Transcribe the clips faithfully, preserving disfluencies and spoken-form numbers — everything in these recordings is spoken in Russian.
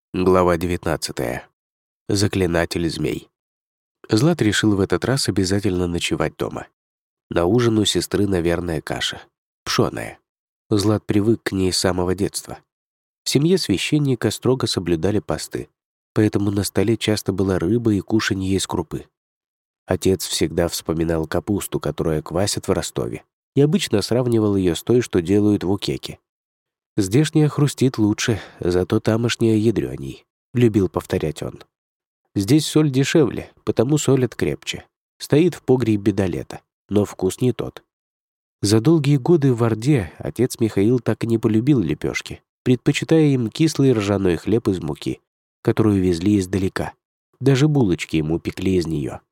Глава девятнадцатая. Заклинатель змей. Злат решил в этот раз обязательно ночевать дома. На ужин у сестры, наверное, каша. Пшёная. Злат привык к ней с самого детства. В семье священника строго соблюдали посты, поэтому на столе часто была рыба и кушанье из крупы. Отец всегда вспоминал капусту, которую квасят в Ростове, и обычно сравнивал ее с той, что делают в Укеке. «Здешняя хрустит лучше, зато тамошняя ядрёней», — любил повторять он. «Здесь соль дешевле, потому солят крепче. Стоит в погребе до лета, но вкус не тот». За долгие годы в Орде отец Михаил так и не полюбил лепешки, предпочитая им кислый ржаной хлеб из муки, которую везли издалека. Даже булочки ему пекли из нее.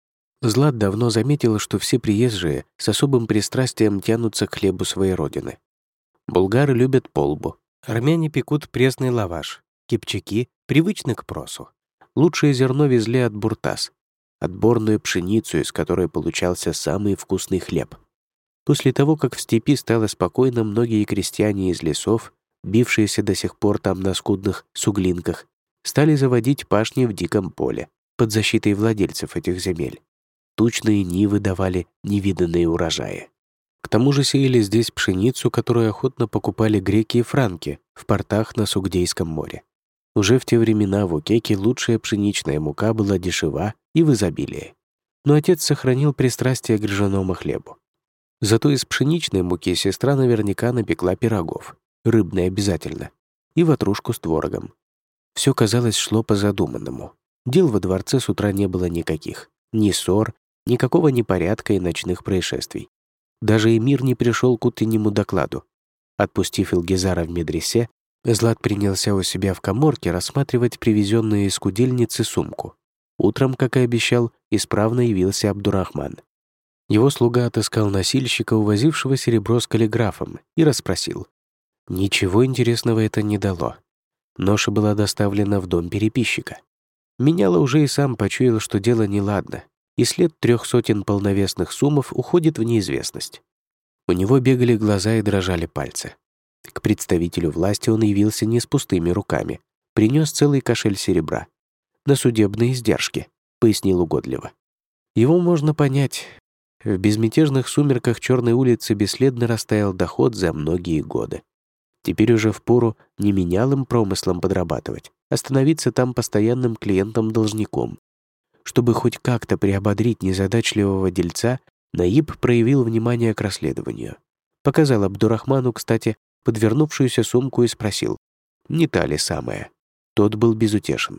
Злат давно заметила, что все приезжие с особым пристрастием тянутся к хлебу своей родины. Булгары любят полбу, армяне пекут пресный лаваш, кипчаки привычны к просу. Лучшее зерно везли от буртас, отборную пшеницу, из которой получался самый вкусный хлеб. После того, как в степи стало спокойно, многие крестьяне из лесов, бившиеся до сих пор там на скудных суглинках, стали заводить пашни в диком поле, под защитой владельцев этих земель. Тучные нивы давали невиданные урожаи. К тому же сеяли здесь пшеницу, которую охотно покупали греки и франки в портах на Сугдейском море. Уже в те времена в Укеке лучшая пшеничная мука была дешева и в изобилии. Но отец сохранил пристрастие к ржаному хлебу. Зато из пшеничной муки сестра наверняка напекла пирогов, рыбные обязательно, и ватрушку с творогом. Все, казалось, шло по задуманному. Дел во дворце с утра не было никаких. Ни ссор, никакого непорядка и ночных происшествий. Даже эмир не пришел к утреннему докладу. Отпустив Илгизара в медресе, Злат принялся у себя в каморке рассматривать привезенную из кудельницы сумку. Утром, как и обещал, исправно явился Абдурахман. Его слуга отыскал носильщика, увозившего серебро с каллиграфом, и расспросил. Ничего интересного это не дало. Ноша была доставлена в дом переписчика. Меняло уже и сам почуял, что дело неладно, и след трех сотен полновесных сумов уходит в неизвестность. У него бегали глаза и дрожали пальцы. К представителю власти он явился не с пустыми руками, принес целый кошель серебра. «На судебные издержки», — пояснил угодливо. Его можно понять. В безмятежных сумерках Черной улицы бесследно растаял доход за многие годы. Теперь уже впору не менялым промыслом подрабатывать, а становиться там постоянным клиентом-должником. Чтобы хоть как-то приободрить незадачливого дельца, Наиб проявил внимание к расследованию. Показал Абдурахману, кстати, подвернувшуюся сумку и спросил, не та ли самая. Тот был безутешен.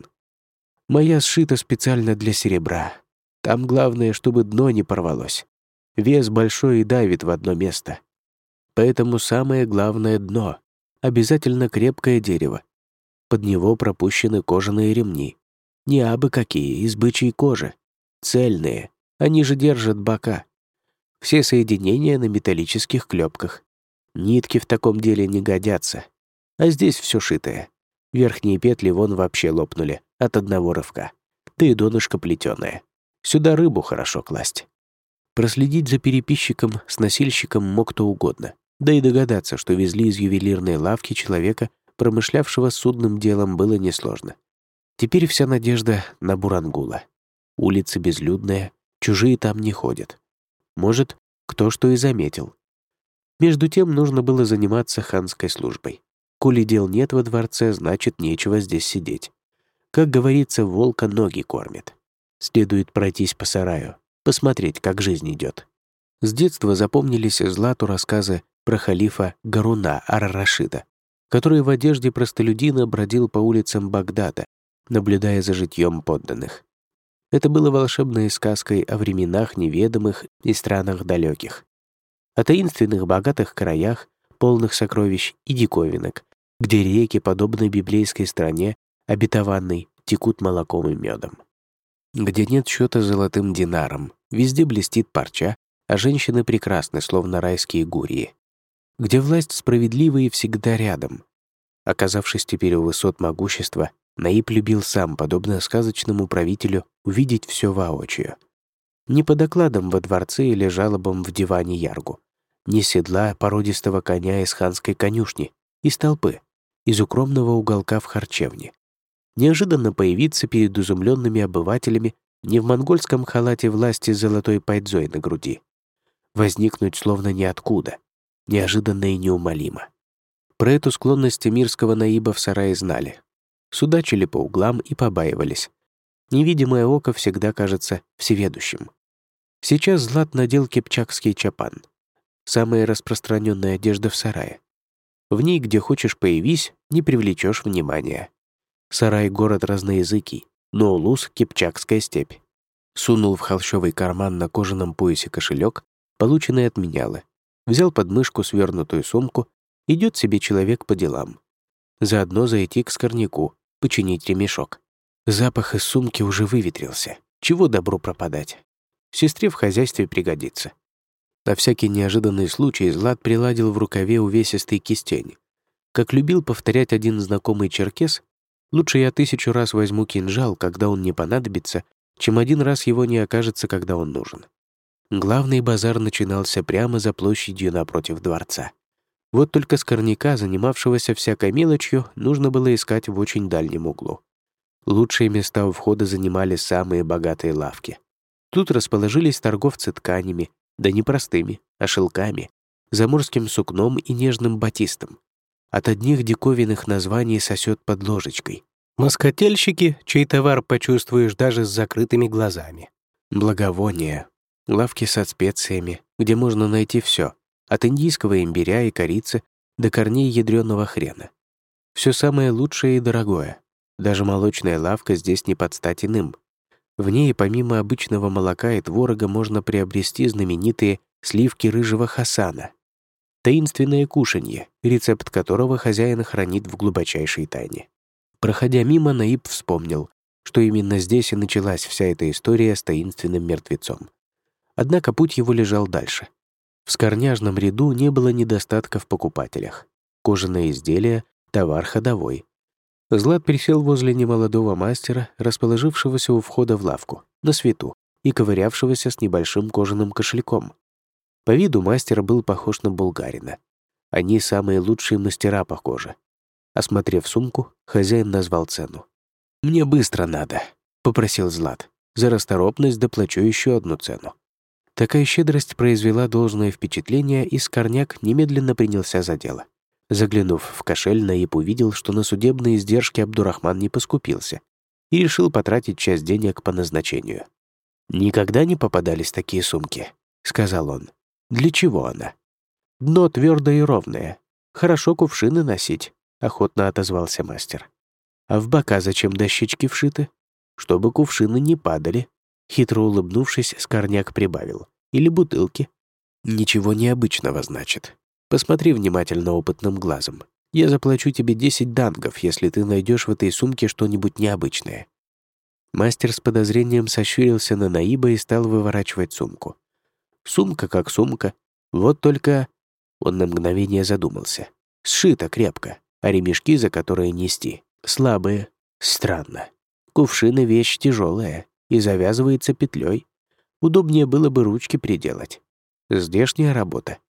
«Моя сшита специально для серебра. Там главное, чтобы дно не порвалось. Вес большой и давит в одно место. Поэтому самое главное — дно. Обязательно крепкое дерево. Под него пропущены кожаные ремни. Не абы какие, из бычьей кожи. Цельные. Они же держат бока. Все соединения на металлических клепках. Нитки в таком деле не годятся. А здесь все шитое. Верхние петли вон вообще лопнули от одного рывка. Да и донышко плетеное. Сюда рыбу хорошо класть». Проследить за переписчиком с носильщиком мог кто угодно. Да и догадаться, что везли из ювелирной лавки человека, промышлявшего судным делом, было несложно. Теперь вся надежда на Бурангула. Улица безлюдная, чужие там не ходят. Может, кто что и заметил. Между тем нужно было заниматься ханской службой. Коли дел нет во дворце, значит, нечего здесь сидеть. Как говорится, волка ноги кормит. Следует пройтись по сараю, посмотреть, как жизнь идет. С детства запомнились Злату рассказы про халифа Гаруна ар-Рашида, который в одежде простолюдина бродил по улицам Багдада, наблюдая за житьем подданных. Это было волшебной сказкой о временах неведомых и странах далеких, о таинственных богатых краях, полных сокровищ и диковинок, где реки, подобно библейской стране, обетованной, текут молоком и медом. Где нет счета золотым динаром, везде блестит парча, а женщины прекрасны, словно райские гурии. Где власть справедлива и всегда рядом. Оказавшись теперь у высот могущества, Наиб любил сам, подобно сказочному правителю, увидеть все воочию. Не по докладам во дворце или жалобам в диване Яргу, не седла породистого коня из ханской конюшни, из толпы, из укромного уголка в харчевне. неожиданно появиться перед изумленными обывателями не в монгольском халате власти с золотой пайдзой на груди. Возникнуть словно ниоткуда, неожиданно и неумолимо. Про эту склонность эмирского наиба в сарае знали. Судачили по углам и побаивались. Невидимое око всегда кажется всеведущим. Сейчас Злат надел кипчакский чапан. Самая распространенная одежда в сарае. В ней, где хочешь появись, не привлечешь внимания. Сарай — город разноязыкий, но Улус — кипчакская степь. Сунул в холщовый карман на кожаном поясе кошелек, полученный от менялы. Взял под мышку свернутую сумку, идет себе человек по делам. Заодно зайти к скорняку, починить ремешок. Запах из сумки уже выветрился. Чего добру пропадать? Сестре в хозяйстве пригодится. На всякий неожиданный случай Злат приладил в рукаве увесистый кистень. Как любил повторять один знакомый черкес, лучше я тысячу раз возьму кинжал, когда он не понадобится, чем один раз его не окажется, когда он нужен. Главный базар начинался прямо за площадью напротив дворца. Вот только скорняка, занимавшегося всякой мелочью, нужно было искать в очень дальнем углу. Лучшие места у входа занимали самые богатые лавки. Тут расположились торговцы тканями, да не простыми, а шелками, заморским сукном и нежным батистом. От одних диковинных названий сосет под ложечкой. Москотельщики, чей товар почувствуешь даже с закрытыми глазами. Благовония, лавки со специями, где можно найти все, от индийского имбиря и корицы до корней ядрёного хрена. Все самое лучшее и дорогое. Даже молочная лавка здесь не под стать иным. В ней помимо обычного молока и творога можно приобрести знаменитые сливки рыжего Хасана. Таинственное кушанье, рецепт которого хозяин хранит в глубочайшей тайне. Проходя мимо, Наиб вспомнил, что именно здесь и началась вся эта история с таинственным мертвецом. Однако путь его лежал дальше. В скорняжном ряду не было недостатка в покупателях. Кожаные изделия — товар ходовой. Злат присел возле немолодого мастера, расположившегося у входа в лавку, на свету, и ковырявшегося с небольшим кожаным кошельком. По виду мастер был похож на булгарина. Они самые лучшие мастера, похоже. Осмотрев сумку, хозяин назвал цену. «Мне быстро надо», — попросил Злат. «За расторопность доплачу еще одну цену». Такая щедрость произвела должное впечатление, и скорняк немедленно принялся за дело. Заглянув в кошель, Наиб увидел, что на судебные издержки Абдурахман не поскупился и решил потратить часть денег по назначению. «Никогда не попадались такие сумки», — сказал он. «Для чего она?» «Дно твердое и ровное. Хорошо кувшины носить», — охотно отозвался мастер. «А в бока зачем дощечки вшиты?» «Чтобы кувшины не падали», — хитро улыбнувшись, скорняк прибавил. «Или бутылки». «Ничего необычного, значит. Посмотри внимательно опытным глазом. Я заплачу тебе десять дангов, если ты найдешь в этой сумке что-нибудь необычное». Мастер с подозрением сощурился на Наиба и стал выворачивать сумку. Сумка как сумка, вот только... Он на мгновение задумался. Сшита крепко, а ремешки, за которые нести, слабые. Странно. Кувшины — вещь тяжелая и завязывается петлей. Удобнее было бы ручки приделать. Здешняя работа.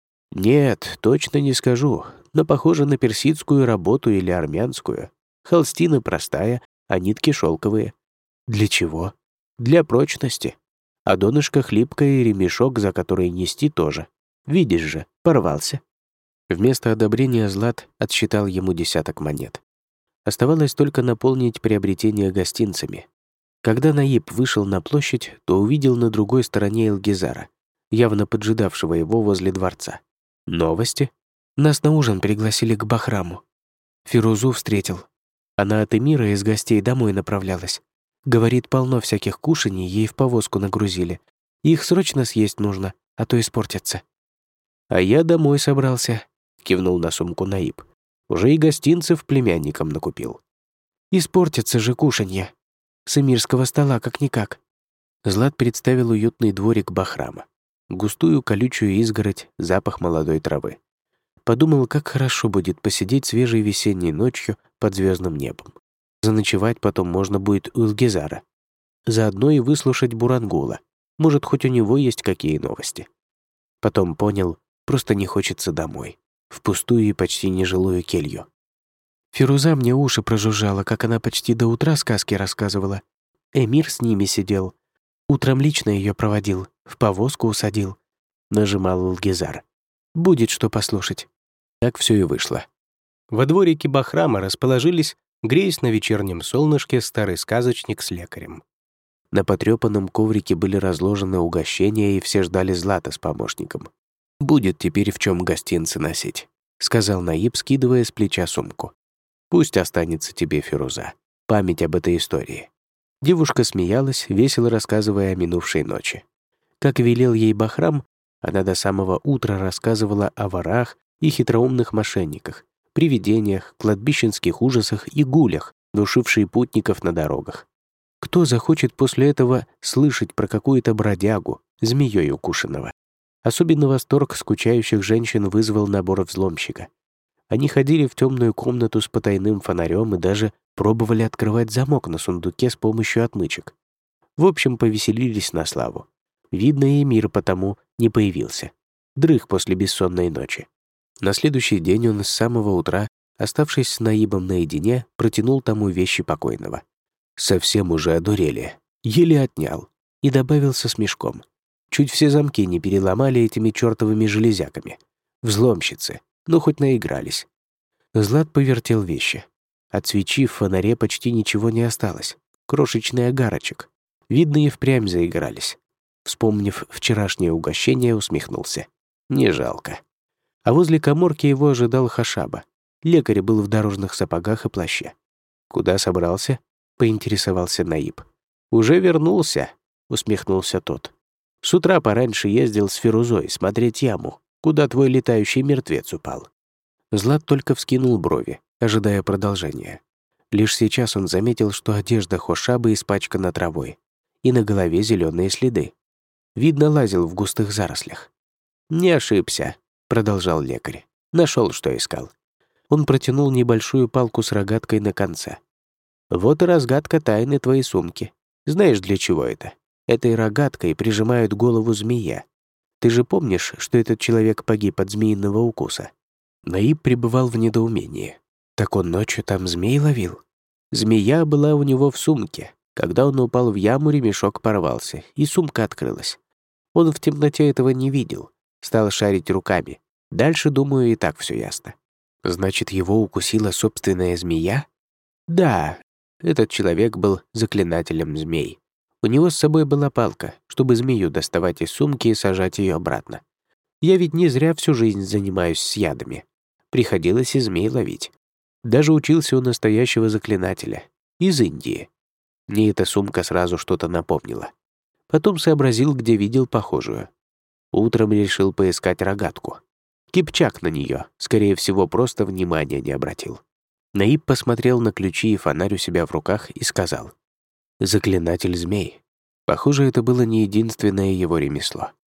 Нет, точно не скажу, но похоже на персидскую работу или армянскую. Холстина простая, а нитки шелковые. Для чего? Для прочности. А донышко хлипкое и ремешок, за который нести тоже. Видишь же, порвался. Вместо одобрения Злат отсчитал ему десяток монет. Оставалось только наполнить приобретение гостинцами. Когда Наиб вышел на площадь, то увидел на другой стороне Илгизара, явно поджидавшего его возле дворца. Новости? Нас на ужин пригласили к Бахраму. Фирузу встретил. Она от эмира из гостей домой направлялась. Говорит, полно всяких кушаний ей в повозку нагрузили. Их срочно съесть нужно, а то испортятся. «А я домой собрался», — кивнул на сумку Наиб. «Уже и гостинцев племянникам накупил». «Испортятся же кушанья. С эмирского стола как-никак». Злат представил уютный дворик Бахрама. Густую колючую изгородь, запах молодой травы. Подумал, как хорошо будет посидеть свежей весенней ночью под звездным небом. Заночевать потом можно будет у Илгизара. Заодно и выслушать Бурангула. Может, хоть у него есть какие новости. Потом понял, просто не хочется домой. В пустую и почти нежилую келью. Фируза мне уши прожужжала, как она почти до утра сказки рассказывала. Эмир с ними сидел. Утром лично ее проводил, в повозку усадил. Нажимал Алгизар. Будет что послушать. Так все и вышло. Во дворике Бахрама расположились, греясь на вечернем солнышке, старый сказочник с лекарем. На потрепанном коврике были разложены угощения, и все ждали Злата с помощником. «Будет теперь в чем гостинцы носить», — сказал Наиб, скидывая с плеча сумку. «Пусть останется тебе, Фируза, память об этой истории». Девушка смеялась, весело рассказывая о минувшей ночи. Как велел ей Бахрам, она до самого утра рассказывала о ворах и хитроумных мошенниках, привидениях, кладбищенских ужасах и гулях, душившие путников на дорогах. Кто захочет после этого слышать про какую-то бродягу, змеей укушенного? Особенно восторг скучающих женщин вызвал набор взломщика. Они ходили в темную комнату с потайным фонарем и даже пробовали открывать замок на сундуке с помощью отмычек. В общем, повеселились на славу. Видно, и Эмир потому не появился. Дрых после бессонной ночи. На следующий день он с самого утра, оставшись с Наибом наедине, протянул тому вещи покойного. Совсем уже одурели. Еле отнял. И добавил со смешком. Чуть все замки не переломали этими чертовыми железяками. Взломщицы. Ну, хоть наигрались. Злат повертел вещи. От свечи в фонаре почти ничего не осталось. Крошечный огарочек. Видно, и впрямь заигрались. Вспомнив вчерашнее угощение, усмехнулся. Не жалко. А возле каморки его ожидал Хашаба. Лекарь был в дорожных сапогах и плаще. «Куда собрался?» — поинтересовался Наиб. «Уже вернулся», — усмехнулся тот. «С утра пораньше ездил с Фирузой смотреть яму, куда твой летающий мертвец упал». Злат только вскинул брови, ожидая продолжения. Лишь сейчас он заметил, что одежда Хошаба испачкана травой, и на голове зеленые следы. Видно, лазил в густых зарослях. «Не ошибся», — продолжал лекарь. «Нашел, что искал». Он протянул небольшую палку с рогаткой на конце. «Вот и разгадка тайны твоей сумки. Знаешь, для чего это? Этой рогаткой прижимают голову змея. Ты же помнишь, что этот человек погиб от змеиного укуса?» Наиб пребывал в недоумении. «Так он ночью там змей ловил?» Змея была у него в сумке. Когда он упал в яму, ремешок порвался, и сумка открылась. Он в темноте этого не видел. Стал шарить руками. Дальше, думаю, и так все ясно. Значит, его укусила собственная змея? Да, этот человек был заклинателем змей. У него с собой была палка, чтобы змею доставать из сумки и сажать ее обратно. Я ведь не зря всю жизнь занимаюсь с ядами. Приходилось и змей ловить. Даже учился у настоящего заклинателя. Из Индии. Мне эта сумка сразу что-то напомнила. Потом сообразил, где видел похожую. Утром решил поискать рогатку. Кипчак на нее, скорее всего, просто внимания не обратил. Наиб посмотрел на ключи и фонарь у себя в руках и сказал: «Заклинатель змей». Похоже, это было не единственное его ремесло.